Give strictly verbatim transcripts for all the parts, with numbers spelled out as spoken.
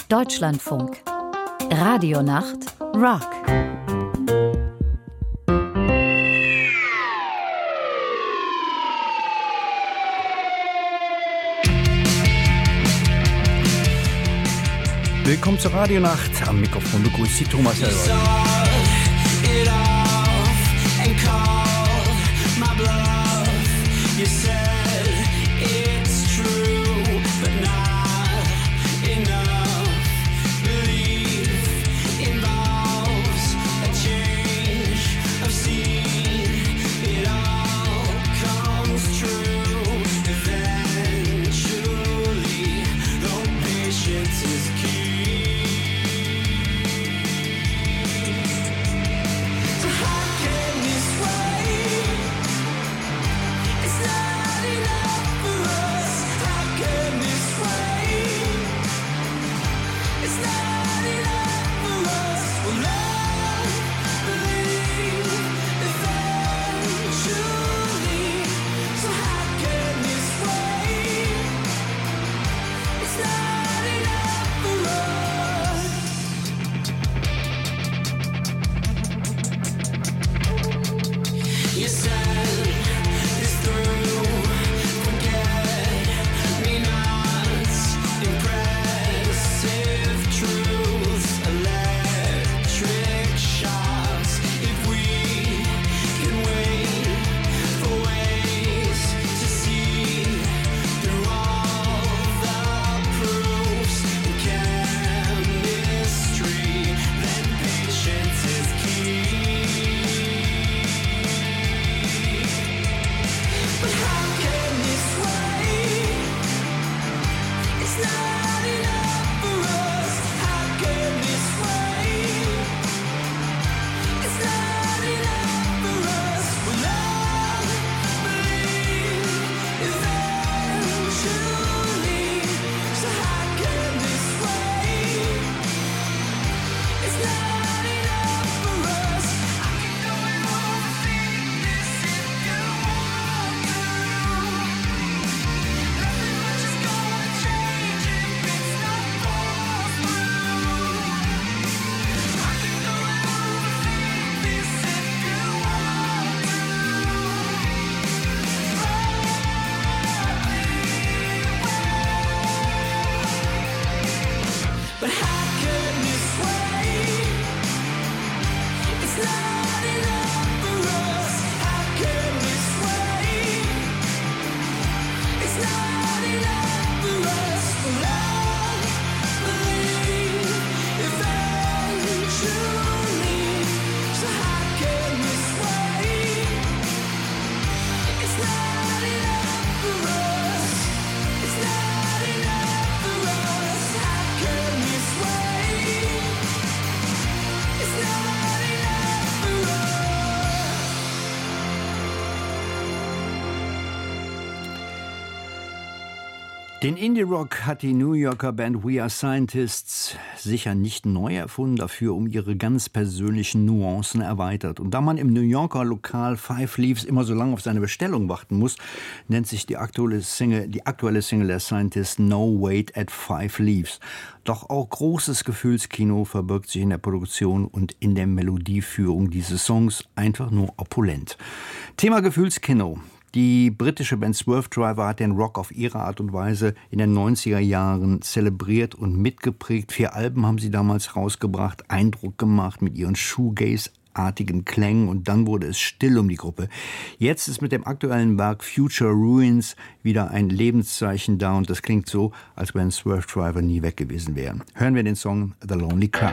Deutschlandfunk. Radionacht Rock. Willkommen zur Radionacht. Am Mikrofon begrüßt Sie Thomas Helber. Den Indie-Rock hat die New Yorker Band We Are Scientists sicher nicht neu erfunden, dafür um ihre ganz persönlichen Nuancen erweitert. Und da man im New Yorker Lokal Five Leaves immer so lange auf seine Bestellung warten muss, nennt sich die aktuelle Single, die aktuelle Single der Scientists No Wait at Five Leaves. Doch auch großes Gefühlskino verbirgt sich in der Produktion und in der Melodieführung dieses Songs, einfach nur opulent. Thema Gefühlskino. Die britische Band Swervedriver hat den Rock auf ihre Art und Weise in den neunziger Jahren zelebriert und mitgeprägt. Vier Alben haben sie damals rausgebracht, Eindruck gemacht mit ihren Shoegaze-artigen Klängen, und dann wurde es still um die Gruppe. Jetzt ist mit dem aktuellen Werk Future Ruins wieder ein Lebenszeichen da, und das klingt so, als wenn Swervedriver nie weg gewesen wären. Hören wir den Song The Lonely Crowd.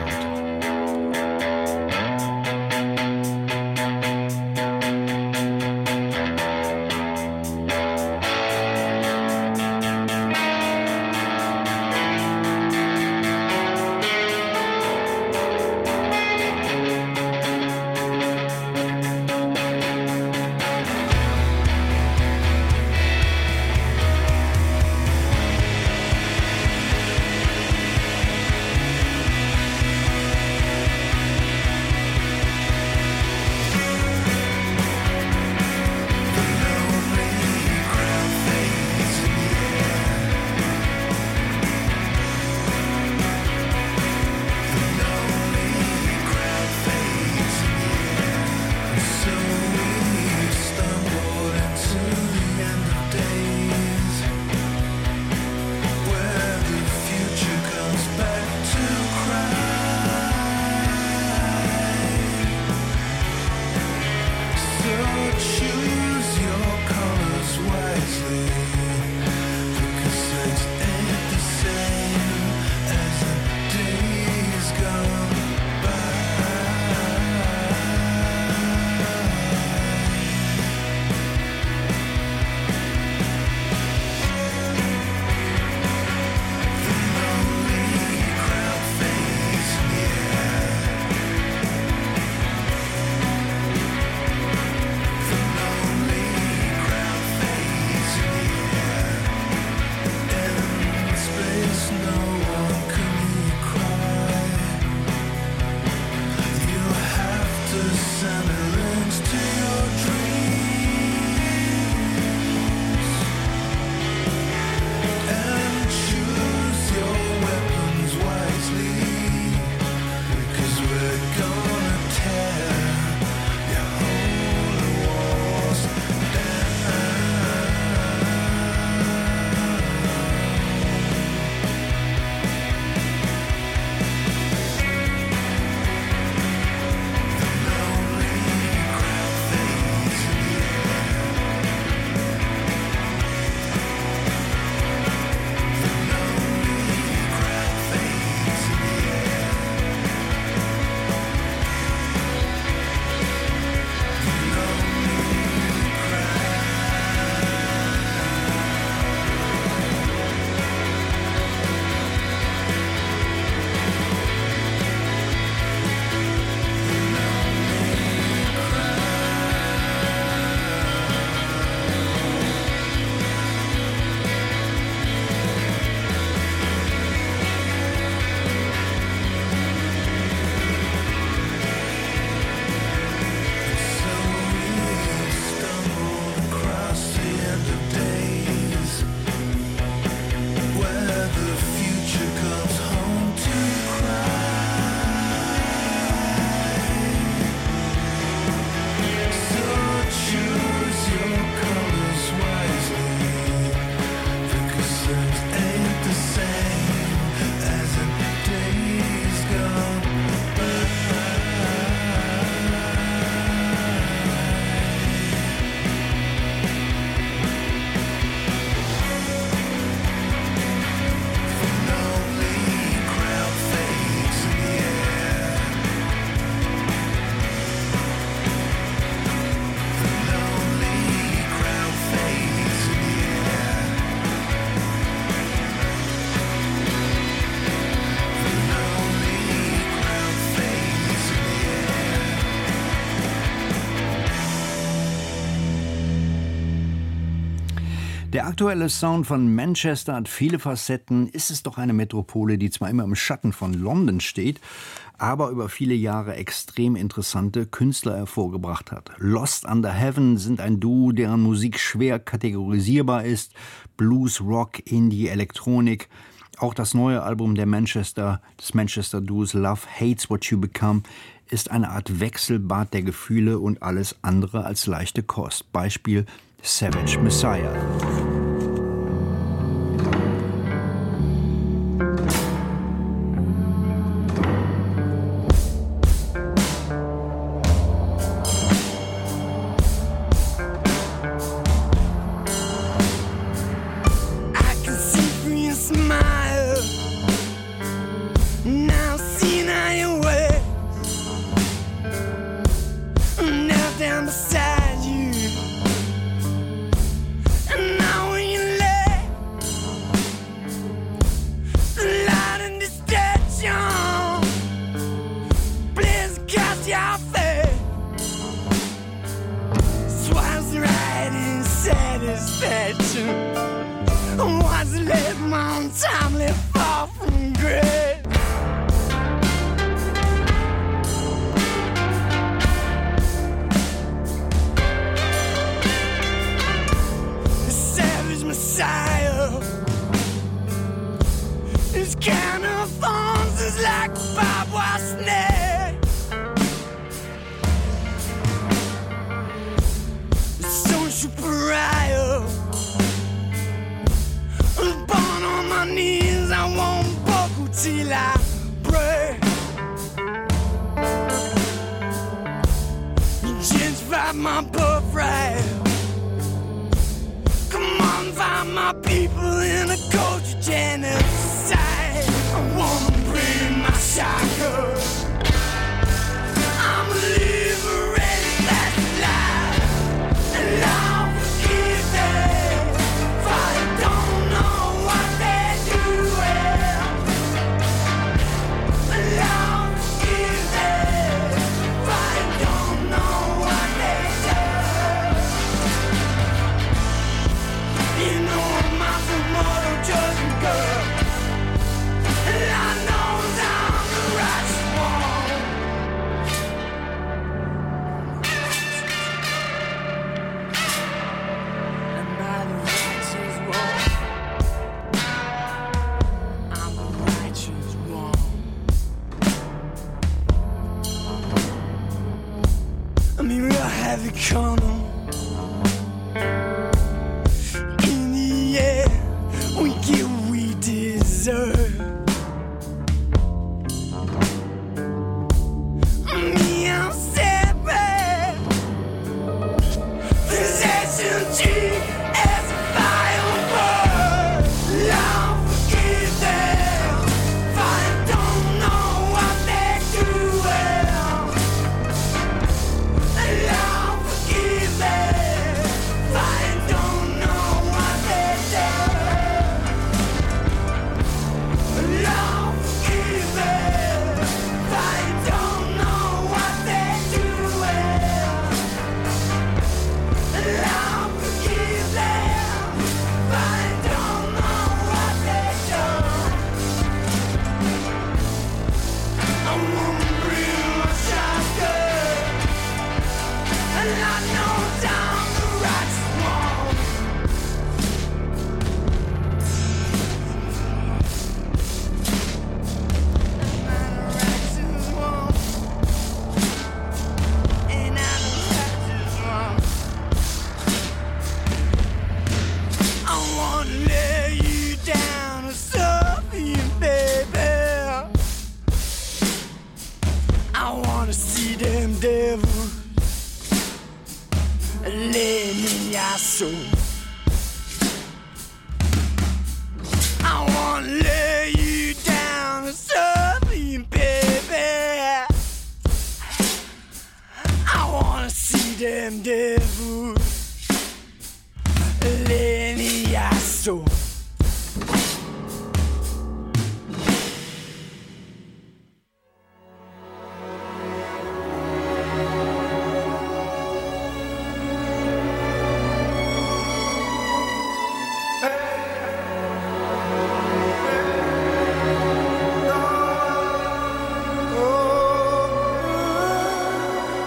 Der aktuelle Sound von Manchester hat viele Facetten. Ist es doch eine Metropole, die zwar immer im Schatten von London steht, aber über viele Jahre extrem interessante Künstler hervorgebracht hat. Lost Under Heaven sind ein Duo, deren Musik schwer kategorisierbar ist. Blues, Rock, Indie, Elektronik. Auch das neue Album der Manchester, des Manchester-Duos Love Hates What You Become ist eine Art Wechselbad der Gefühle und alles andere als leichte Kost. Beispiel Savage Messiah.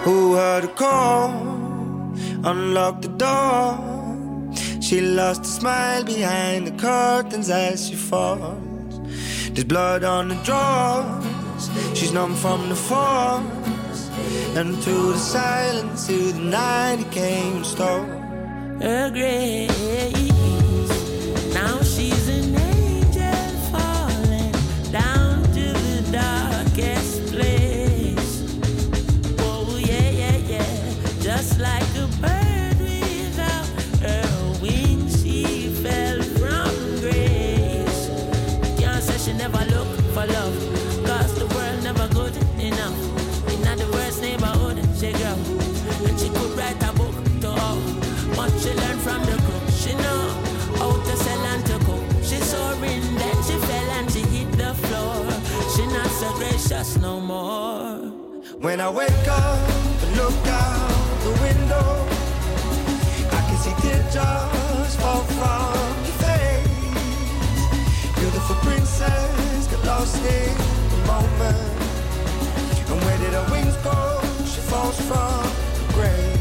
Who heard a call? Unlocked the door. She lost a smile behind the curtains as she falls. There's blood on the drawers. She's numb from the force. And to the silence, to the night it came and stole her grace. Now she's an angel falling down to the darkest place. Oh yeah, yeah, yeah. Just like a bird without her wings, she fell from grace. Can't say she never look for love, cause the world never good enough. In the worst neighborhood she grew, and she could write a book to all. What she learned from the cook, she know how to sell and to cook. She soaring, then she fell and she hit the floor. She not so gracious no more. When I wake up and look out the window, I can see teardrops fall from your face. Beautiful princess got lost in the moment. And where did her wings go? She falls from the grave.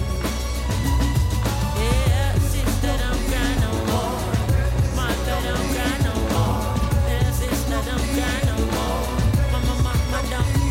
Yeah, sister, don't cry no more. Mother, don't cry no more. Yeah, sister, don't cry no more. Mama, mama,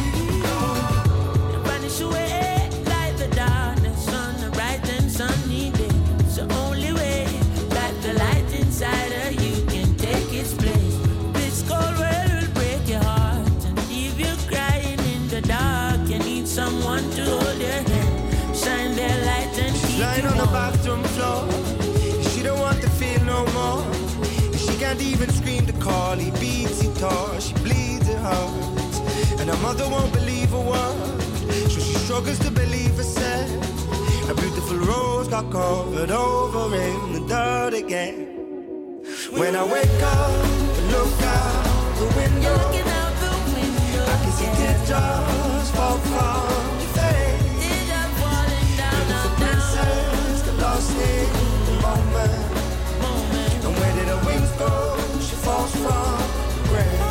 don't vanish away like the darkness on the bright and sunny day. It's the only way that the light inside of you can take its place. This cold world will break your heart and leave you crying in the dark. You need someone to hold your hand, shine their light and keep you warm. She's lying on the bathroom floor. She don't want to feel no more. She can't even scream to call. He beats, he tore. She bleeds, it hurts. And her mother won't believe a word, so she struggles to believe herself. A beautiful rose got covered over in the dirt again. When I wake up and look out the window, out the window I can see teardrops fall from your face. Teardrops falling down, beautiful princess got lost in the moment. moment. And where did her wings go? She falls from the grave.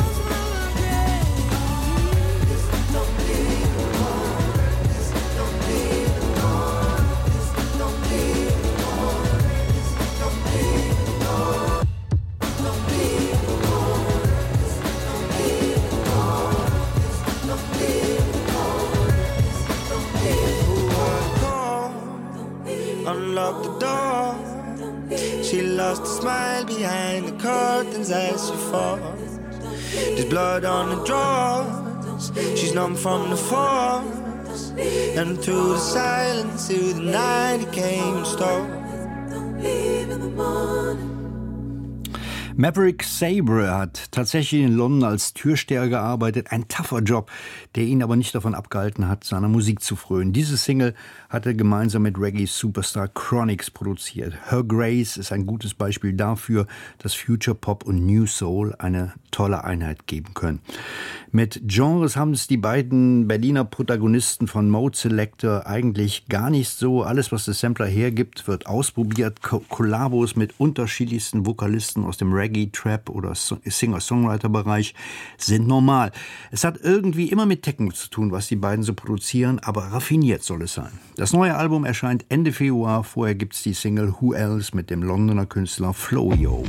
Unlock the door. She lost a smile behind the curtains as she falls. There's blood on the drawers. She's numb from the force. And to the silence, to the night it came and stole. Don't leave in the morning. Maverick Sabre hat tatsächlich in London als Türsteher gearbeitet. Ein tougher Job, der ihn aber nicht davon abgehalten hat, seiner Musik zu frönen. Diese Single hat er gemeinsam mit Reggae-Superstar Chronixx produziert. Her Grace ist ein gutes Beispiel dafür, dass Future Pop und New Soul eine tolle Einheit geben können. Mit Genres haben es die beiden Berliner Protagonisten von Mode Selector eigentlich gar nicht so. Alles, was der Sampler hergibt, wird ausprobiert. Ko- Kollabos mit unterschiedlichsten Vokalisten aus dem Reggae, Trap oder Singer-Songwriter-Bereich sind normal. Es hat irgendwie immer mit Techno zu tun, was die beiden so produzieren, aber raffiniert soll es sein. Das neue Album erscheint Ende Februar. Vorher gibt's die Single Who Else mit dem Londoner Künstler Floyo.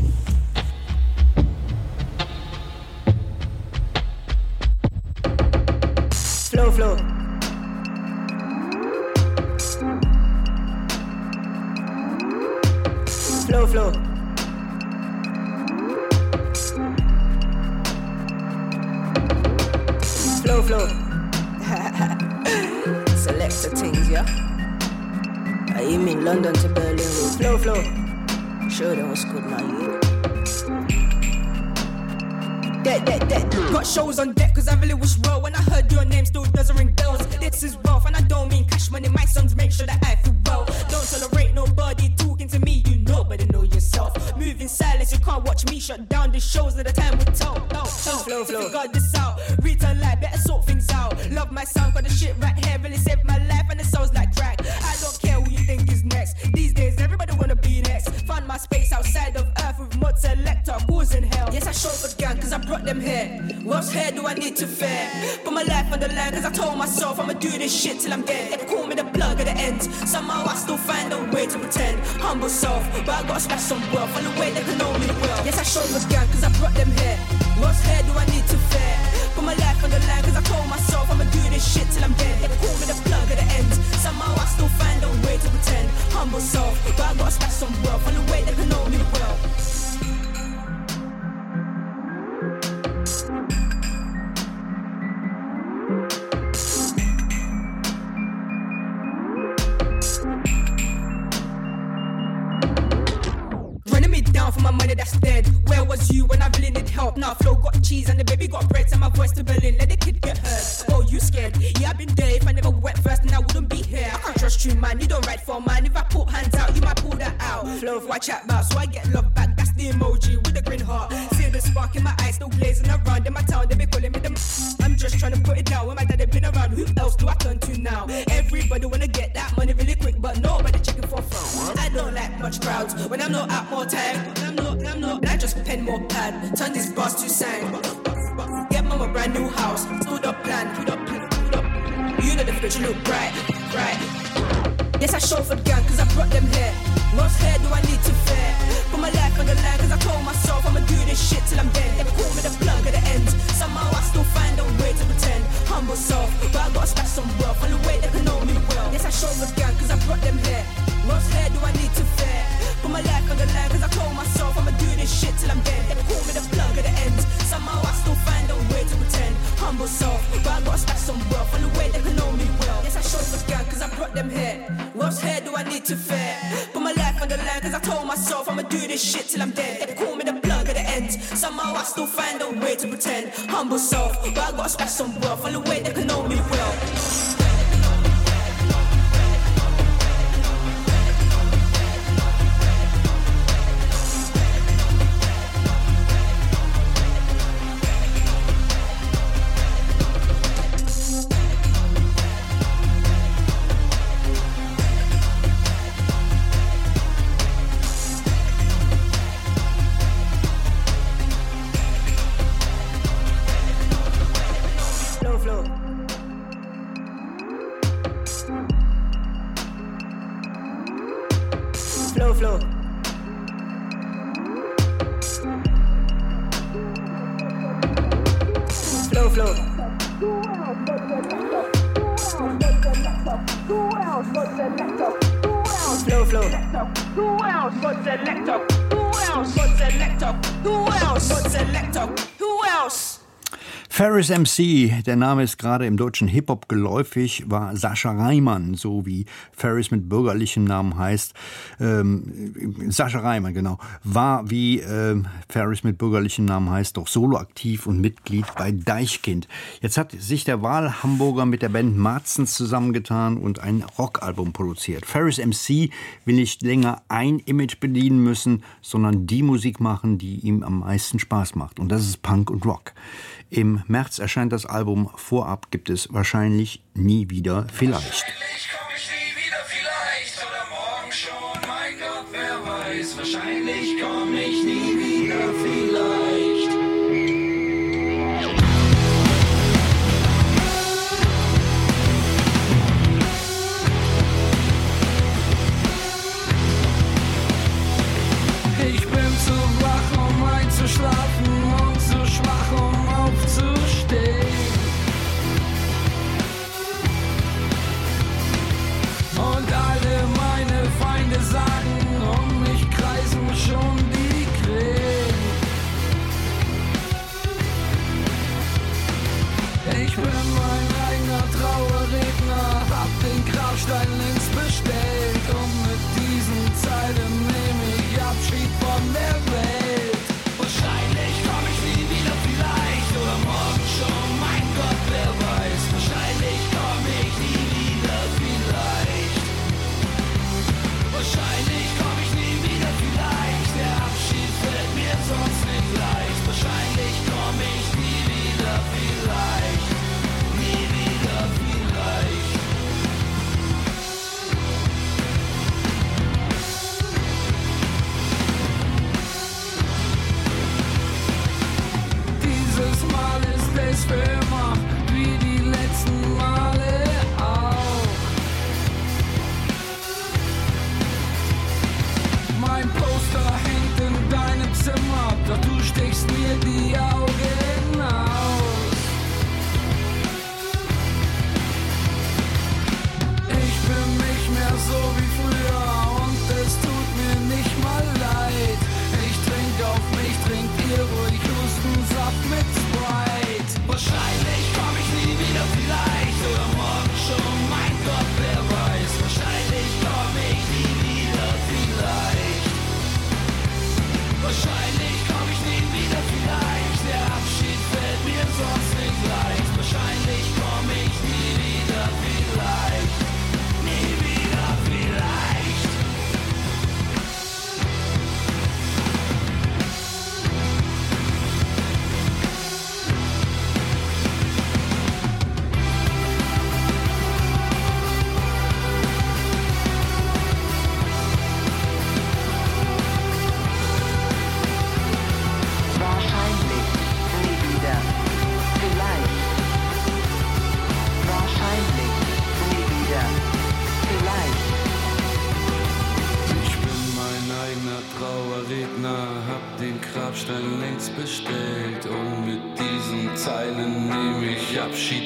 Flow, flow. Flow, flow. Flow, flow. Selector things, yeah? I mean London to Berlin with flow, flow. Show them what's good, man. Dead, dead, dead. Got shows on deck cause I really wish well. When I heard your name still doesn't ring bells. This is wealth and I don't mean cash money. My sons make sure that I feel well. Don't tolerate nobody talking to me. You know better know yourself. Move in silence, you can't watch me shut down the shows at the time we tell. Oh, oh. Flow, flow. If you got this out, return life, better sort things out. Love my sound, got the shit right here. Really saved my life and it sounds like crack. I don't care who you think is next. These days everybody wanna be next. Find my space outside of earth with Mode Selector, causing hell. Yes, I showed for gang cause I brought them here. What's here do I need to fear? Put my life on the line cause I told myself I'ma do this shit till I'm dead. They call me the plug at the end. Somehow I still find a way to pretend. Humble self, but I gotta smash some wealth on the way they can know me well. Yes, I showed the gang cause I brought them here. What's here do I need to fear? Put my life on the line cause I told myself I'ma do this shit till I'm dead. They call me the plug at the end. Somehow I still find a way to pretend. Humble self, but I gotta smash some wealth on the way they can know me well. For my money that's dead. Where was you when I really need help? Now flow got cheese and the baby got bread. And my voice to Berlin, let the kid get hurt. Oh, you scared? Yeah, I've been there. If I never went first, then I wouldn't be here. I can't trust you, man. You don't write for man. If I put hands out, you might pull that out. Flow for I chat about, so I get love back. That's the emoji with a green heart. See the spark in my eyes, still glazing around. In my town, they be calling me the. I'm just trying to put it down. When my dad had been around, who else do I turn to now? Everybody wanna get that money really quick, but nobody checking for fun. I don't like much crowds when I'm not out more time. When I'm not, when I'm not. I just pen more pad, turn this bars to sang. Get mom a brand new house, stood up plan, stood up plan, stood up. You know the future look bright, bright. Yes, I show for the gang cause I brought them here. What's here do I need to fear? Put my life on the line cause I told myself I'ma do this shit till I'm dead. They call me the plug at the end. Somehow I still find a way to pretend. Humble self, but I gotta stack some wealth on the way they can know me well. Yes, I show for the gang cause I brought them here. What's here do I need to fear? Put my life on the line cause I told myself I'ma do this shit till I'm dead. They call me the plug at the end. Somehow I still find a way to pretend. Humble self, but I gotta stack some wealth on the way they can know me well. Yes, I showed for the gang cause I brought them here. What's here do I need to fear? Put my life on the line cause I told myself I'ma do this shit till I'm dead. They call me the plug at the end. Somehow I still find a way to pretend. Humble self, but I gotta stack some wealth on the way they can know me well. Flow, flow. Flow, flow. Flow, flow. Who else but selector? Who else but selector? Who else but selector? Who else? Ferris M C, der Name ist gerade im deutschen Hip-Hop geläufig, war Sascha Reimann, so wie Ferris mit bürgerlichem Namen heißt. Ähm, Sascha Reimann, genau, war wie ähm, Ferris mit bürgerlichem Namen heißt, doch soloaktiv und Mitglied bei Deichkind. Jetzt hat sich der Wahlhamburger mit der Band Marzens zusammengetan und ein Rockalbum produziert. Ferris M C will nicht länger ein Image bedienen müssen, sondern die Musik machen, die ihm am meisten Spaß macht. Und das ist Punk und Rock. Im März erscheint das Album. Vorab gibt es wahrscheinlich nie wieder vielleicht. Wahrscheinlich komm ich nie wieder vielleicht oder morgen schon, mein Gott, wer weiß. Wahrscheinlich komm ich nie wieder vielleicht. Ich bin zu wach, um einzuschlafen und zu schwach, um aufzustehen. Und alle meine Feinde sagen, um mich kreisen schon die Krähen. Ich bin mein eigener Trauerredner, hab den Grabstein längst bestellt. Und mit diesen Zeilen nehme ich Abschied von der Welt. Wahrscheinlich komm ich nie wieder vielleicht oder morgen schon, mein Gott, wer weiß. Wahrscheinlich komm ich nie wieder vielleicht. Wahrscheinlich komm ich nie wieder vielleicht. Der Abschied fällt mir sonst nicht leicht. Wahrscheinlich komm ich nie wieder vielleicht. Nie wieder vielleicht.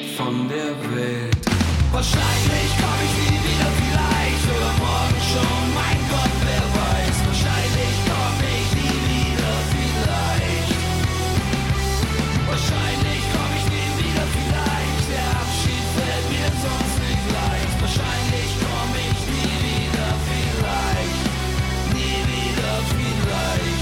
von der Welt. Wahrscheinlich komm ich nie wieder, vielleicht oder morgen schon, mein Gott, wer weiß. Wahrscheinlich komm ich nie wieder, vielleicht. Wahrscheinlich komm ich nie wieder, vielleicht. Der Abschied fällt mir sonst nicht leicht. Wahrscheinlich komm ich nie wieder, vielleicht. Nie wieder, vielleicht.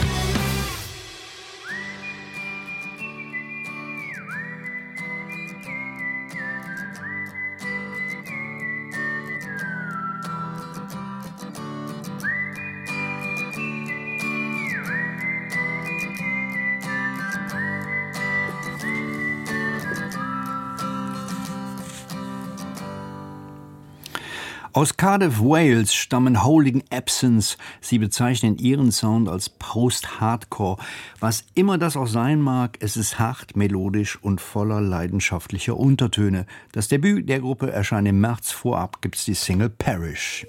Aus Cardiff, Wales stammen Holding Absence. Sie bezeichnen ihren Sound als Post-Hardcore. Was immer das auch sein mag, es ist hart, melodisch und voller leidenschaftlicher Untertöne. Das Debüt der Gruppe erscheint im März. Vorab gibt's die Single Parish.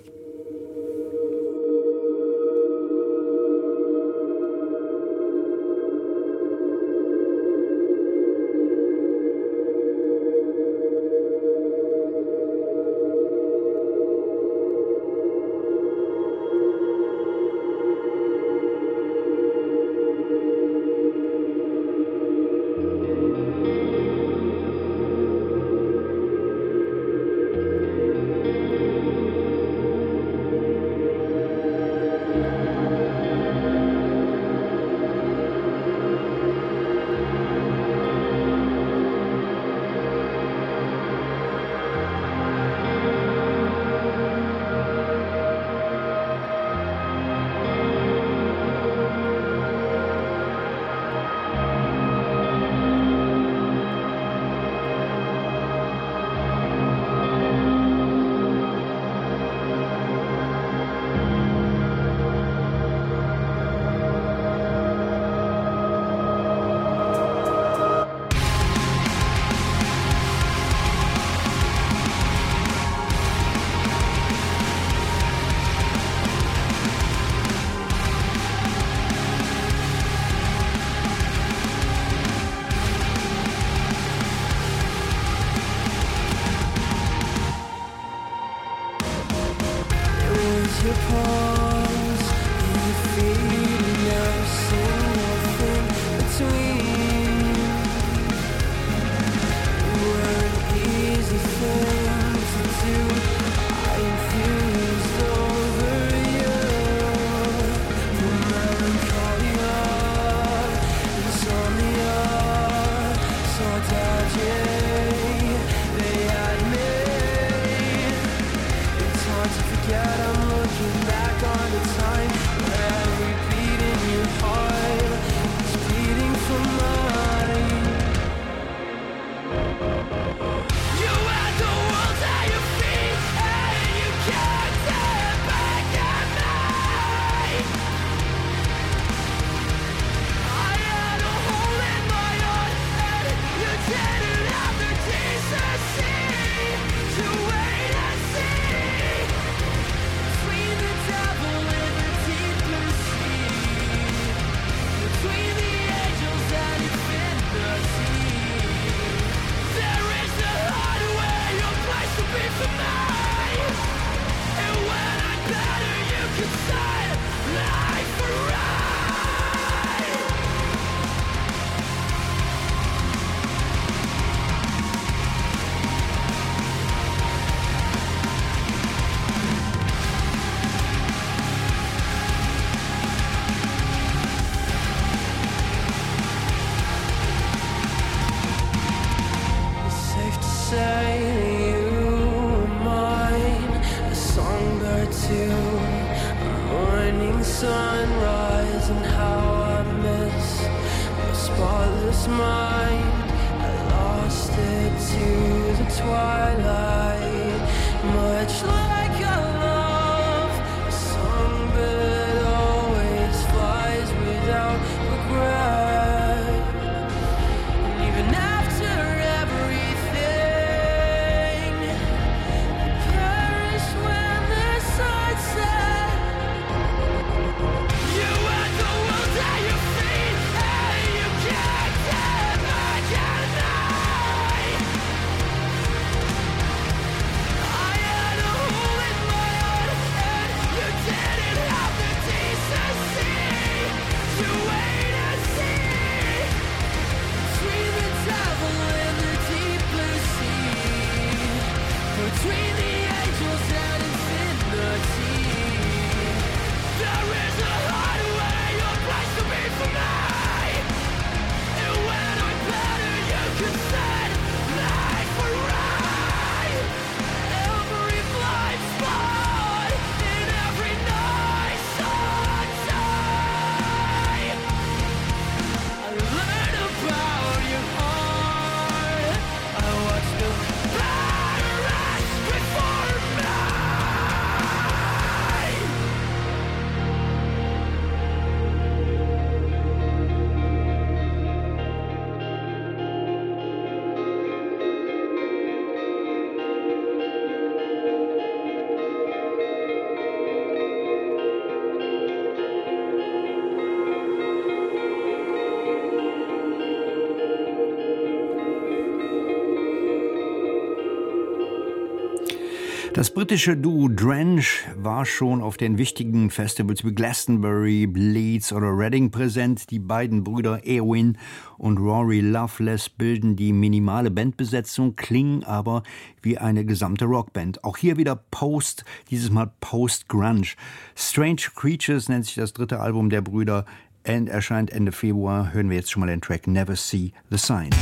Das britische Duo Drench war schon auf den wichtigen Festivals wie Glastonbury, Leeds oder Reading präsent. Die beiden Brüder Eowyn und Rory Loveless bilden die minimale Bandbesetzung, klingen aber wie eine gesamte Rockband. Auch hier wieder Post, dieses Mal Post-Grunge. Strange Creatures nennt sich das dritte Album der Brüder und erscheint Ende Februar. Hören wir jetzt schon mal den Track Never See the Signs.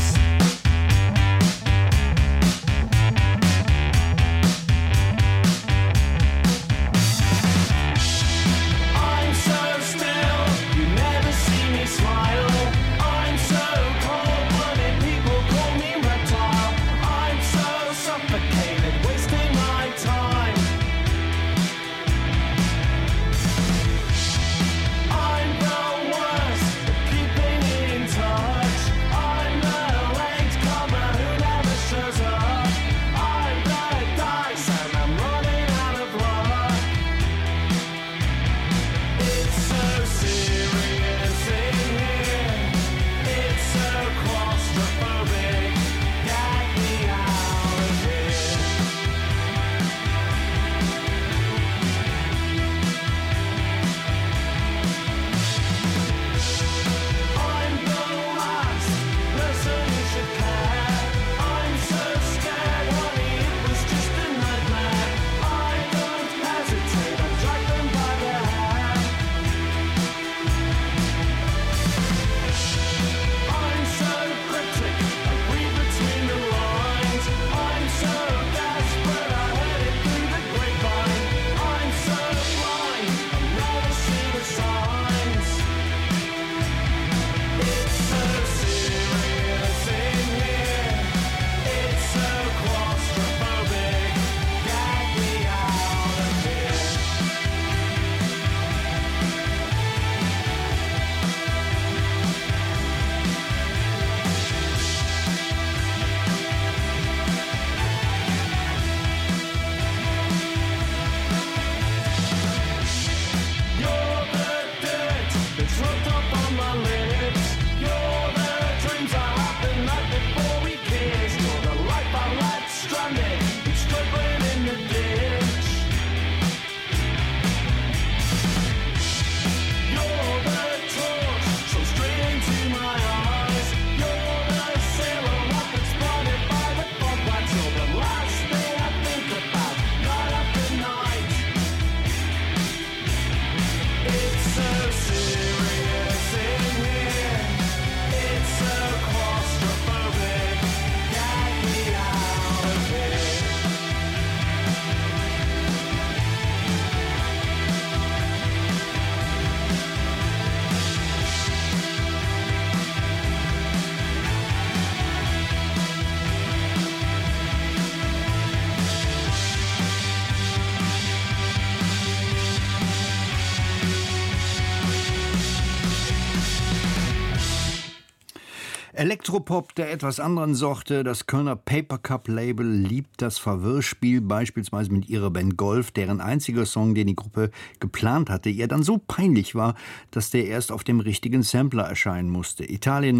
Elektropop der etwas anderen Sorte. Das Kölner Paper Cup Label liebt das Verwirrspiel, beispielsweise mit ihrer Band Golf, deren einziger Song, den die Gruppe geplant hatte, ihr dann so peinlich war, dass der erst auf dem richtigen Sampler erscheinen musste. Italien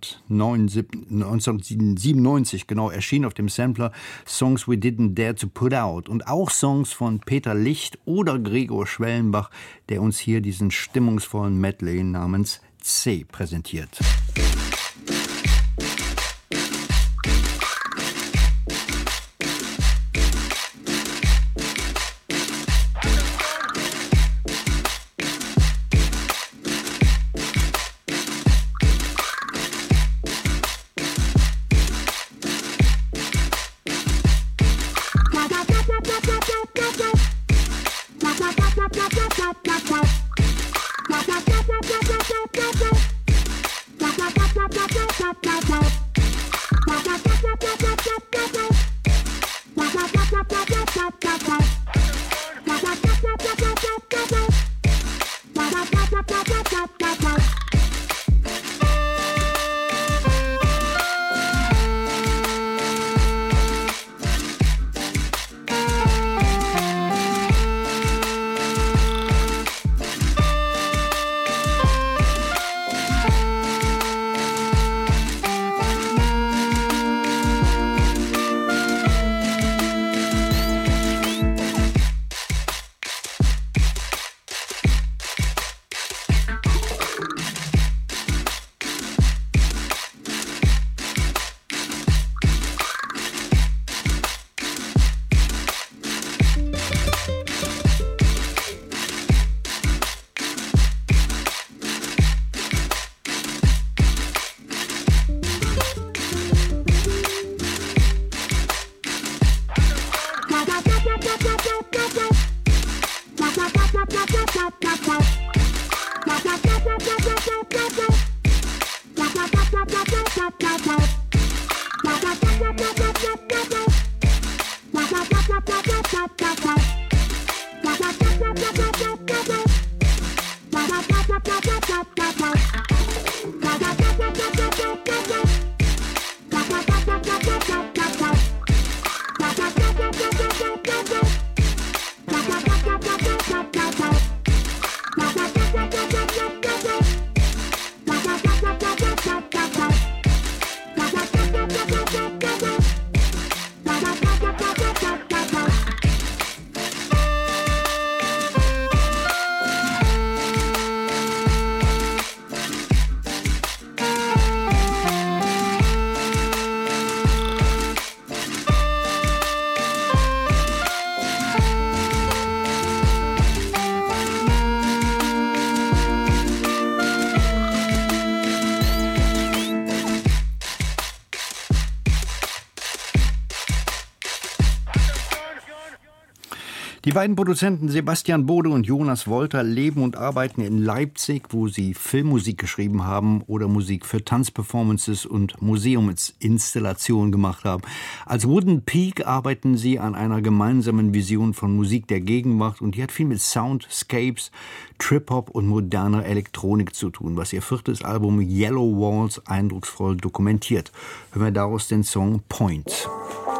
neunzehnhundertsiebenundneunzig, genau, erschien auf dem Sampler Songs We Didn't Dare to Put Out und auch Songs von Peter Licht oder Gregor Schwellenbach, der uns hier diesen stimmungsvollen Medley namens C präsentiert. Pop, pop, pop, pop, pop, pop, pop, pop, pop, pop, pop, pop, pop, pop, Die beiden Produzenten Sebastian Bode und Jonas Wolter leben und arbeiten in Leipzig, wo sie Filmmusik geschrieben haben oder Musik für Tanzperformances und Museumsinstallationen gemacht haben. Als Wooden Peak arbeiten sie an einer gemeinsamen Vision von Musik der Gegenwart und die hat viel mit Soundscapes, Trip-Hop und moderner Elektronik zu tun, was ihr viertes Album Yellow Walls eindrucksvoll dokumentiert. Hören wir daraus den Song Point.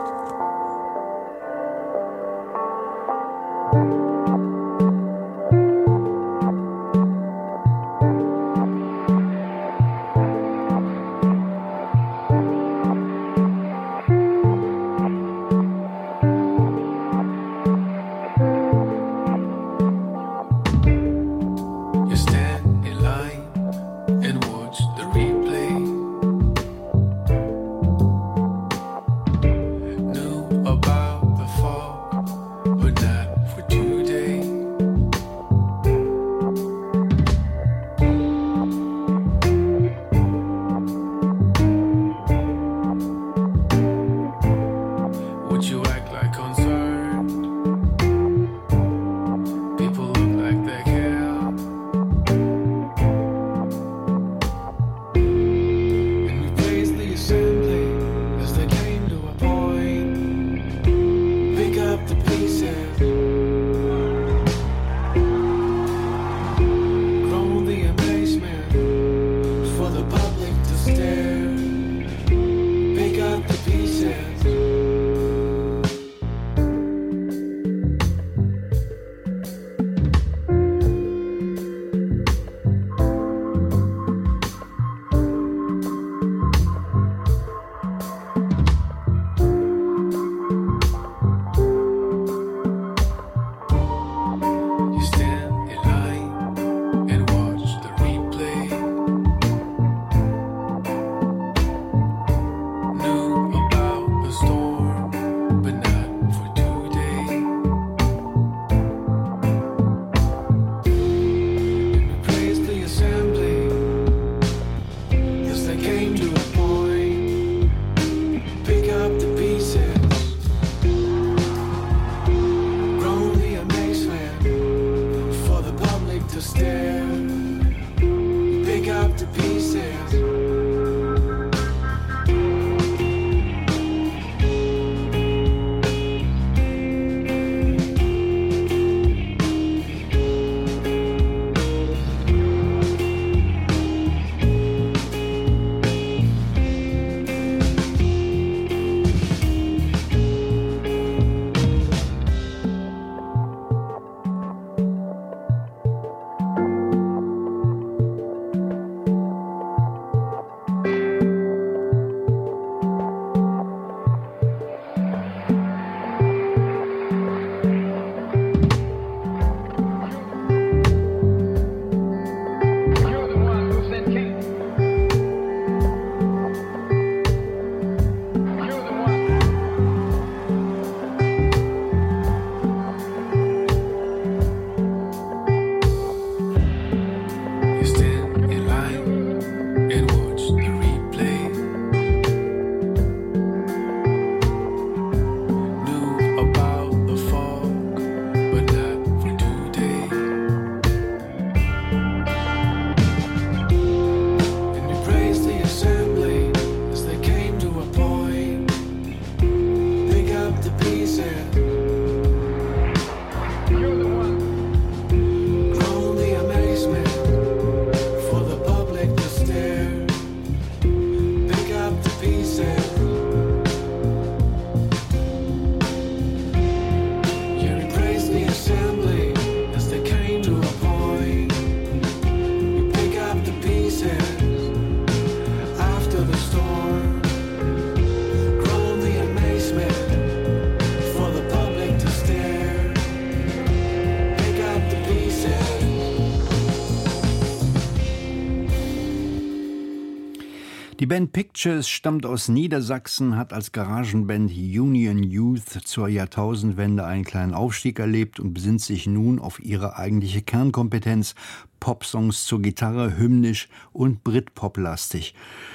Die Band Pictures stammt aus Niedersachsen, hat als Garagenband Union Youth zur Jahrtausendwende einen kleinen Aufstieg erlebt und besinnt sich nun auf ihre eigentliche Kernkompetenz: Popsongs zur Gitarre, hymnisch und Britpop-lastig.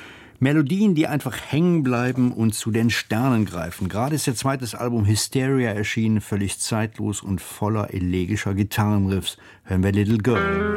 Melodien, die einfach hängen bleiben und zu den Sternen greifen. Gerade ist ihr zweites Album Hysteria erschienen, völlig zeitlos und voller elegischer Gitarrenriffs. Hören wir Little Girl.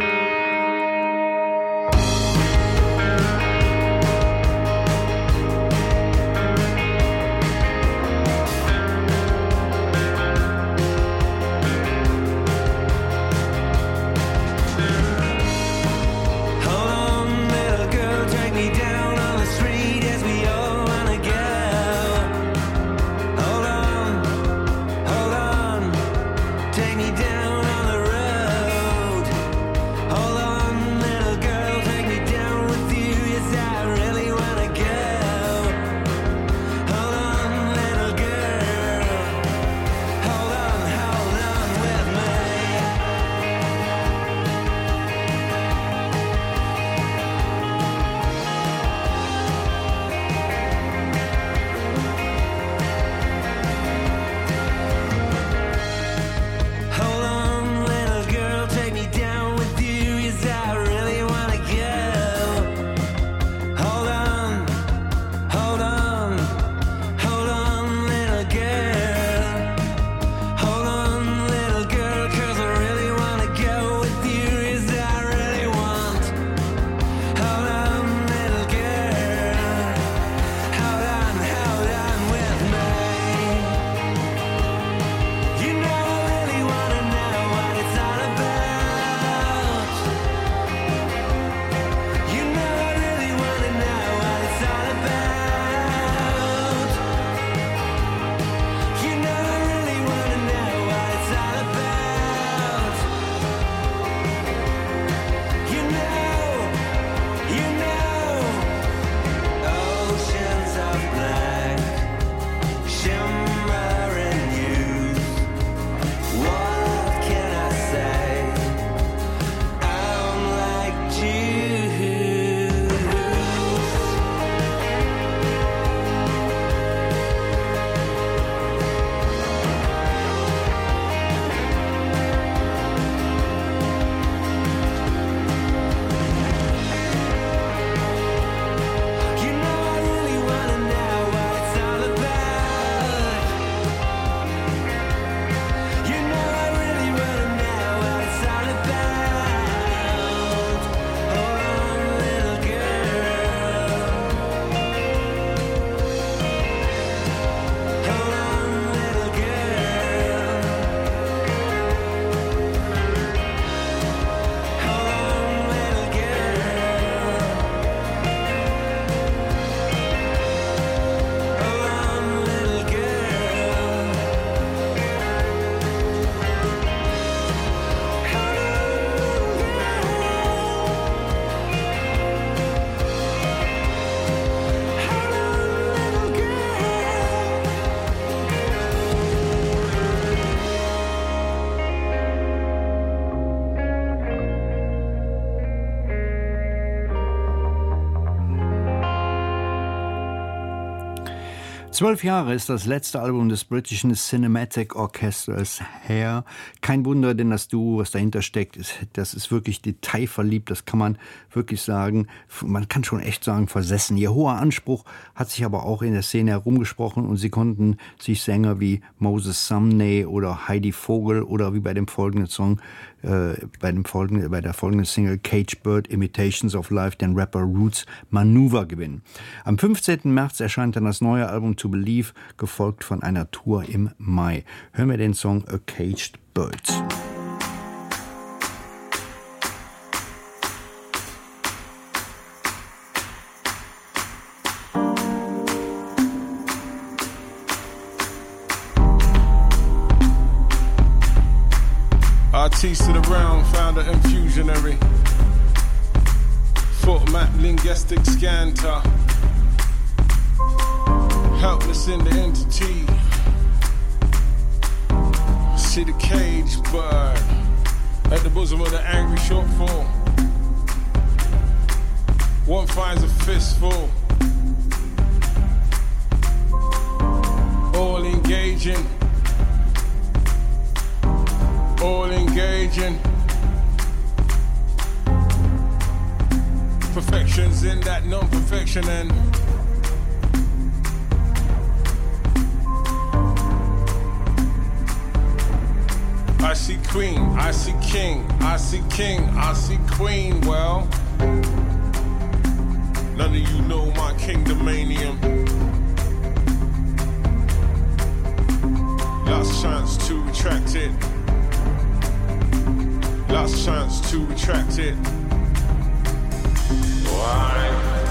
Zwölf Jahre ist das letzte Album des britischen Cinematic Orchestras her. Kein Wunder, denn das Duo, was dahinter steckt, ist, das ist wirklich detailverliebt. Das kann man wirklich sagen. Man kann schon echt sagen, versessen. Ihr hoher Anspruch hat sich aber auch in der Szene herumgesprochen und sie konnten sich Sänger wie Moses Sumney oder Heidi Vogel oder wie bei dem folgenden Song, äh, bei, dem folgenden, bei der folgenden Single Cage Bird Imitations of Life, den Rapper Roots Maneuver gewinnen. Am fünfzehnten März erscheint dann das neue Album To Believe, gefolgt von einer Tour im Mai. Hören wir den Song A Caged Bird. Artiste of the round, founder infusionary, foot map linguistic scanter, helpless in the entity. See the caged bird at the bosom of the angry shortfall. One finds a fistful, all engaging, all engaging. Perfection. emotions in that non-perfection and I see queen, I see king, I see king, I see queen. Well, none of you know my kingdomanium. Last chance to retract it. Last chance to retract it. Why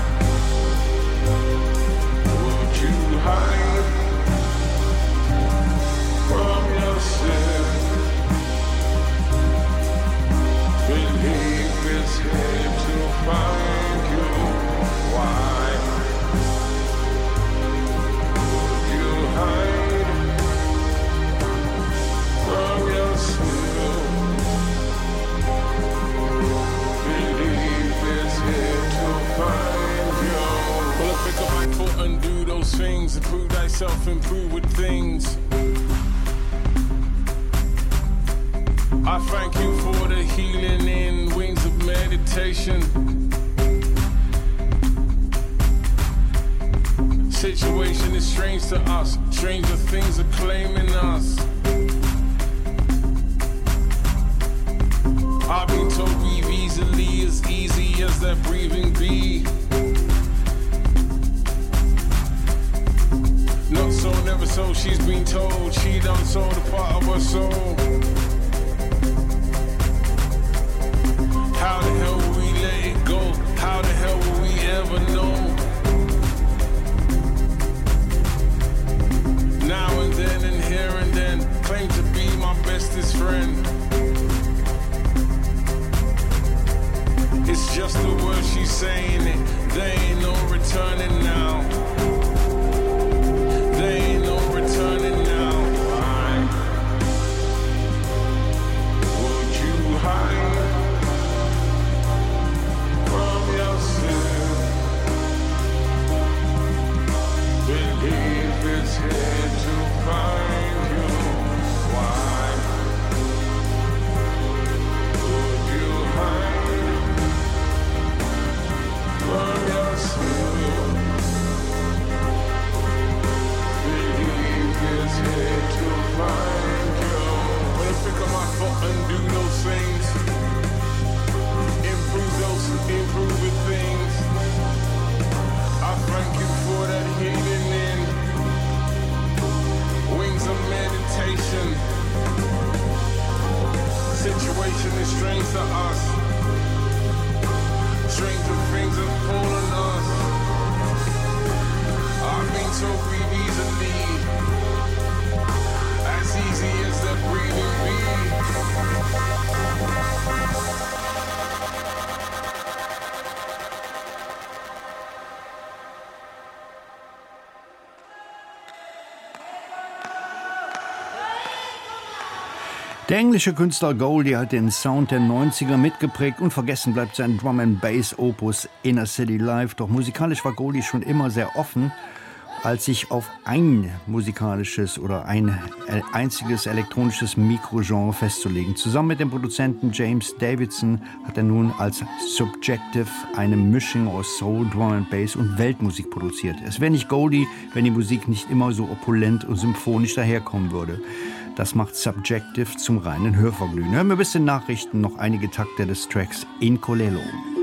would you hide from yourself? Believe it's here to find you. Why would you hide from yourself? Believe it's here to find you. Well, I pick up my foot and do those things. Improve thyself, improve with things. I thank you for the healing in wings of meditation. Situation is strange to us. Stranger things are claiming us. I've been told breathe easily, as easy as that breathing be. Not so, never so, she's been told. She done sold a part of her soul. How the hell will we let it go? How the hell will we ever know? Now and then and here and then, claim to be my bestest friend. It's just the word she's saying it. There ain't no returning now. There ain't no returning now. Why would you hide from yourself? Believe it's here to find you. Why would you hide from yourself? Believe it's here to find you. When I pick up my foot and do those things, improve those improving things. I thank you for that healing in wings of meditation. Situation is strange to us. Stranger things have fallen us. I've been so breathe easily, as easy as that breathing be. Der englische Künstler Goldie hat den Sound der neunziger mitgeprägt. Unvergessen bleibt sein Drum-and-Bass-Opus Inner City Live. Doch musikalisch war Goldie schon immer sehr offen. Als sich auf ein musikalisches oder ein einziges elektronisches Mikrogenre festzulegen. Zusammen mit dem Produzenten James Davidson hat er nun als Subjective eine Mischung aus Soul, Drum and Bass und Weltmusik produziert. Es wäre nicht Goldie, wenn die Musik nicht immer so opulent und symphonisch daherkommen würde. Das macht Subjective zum reinen Hörvergnügen. Hören wir bis den Nachrichten noch einige Takte des Tracks Incolello.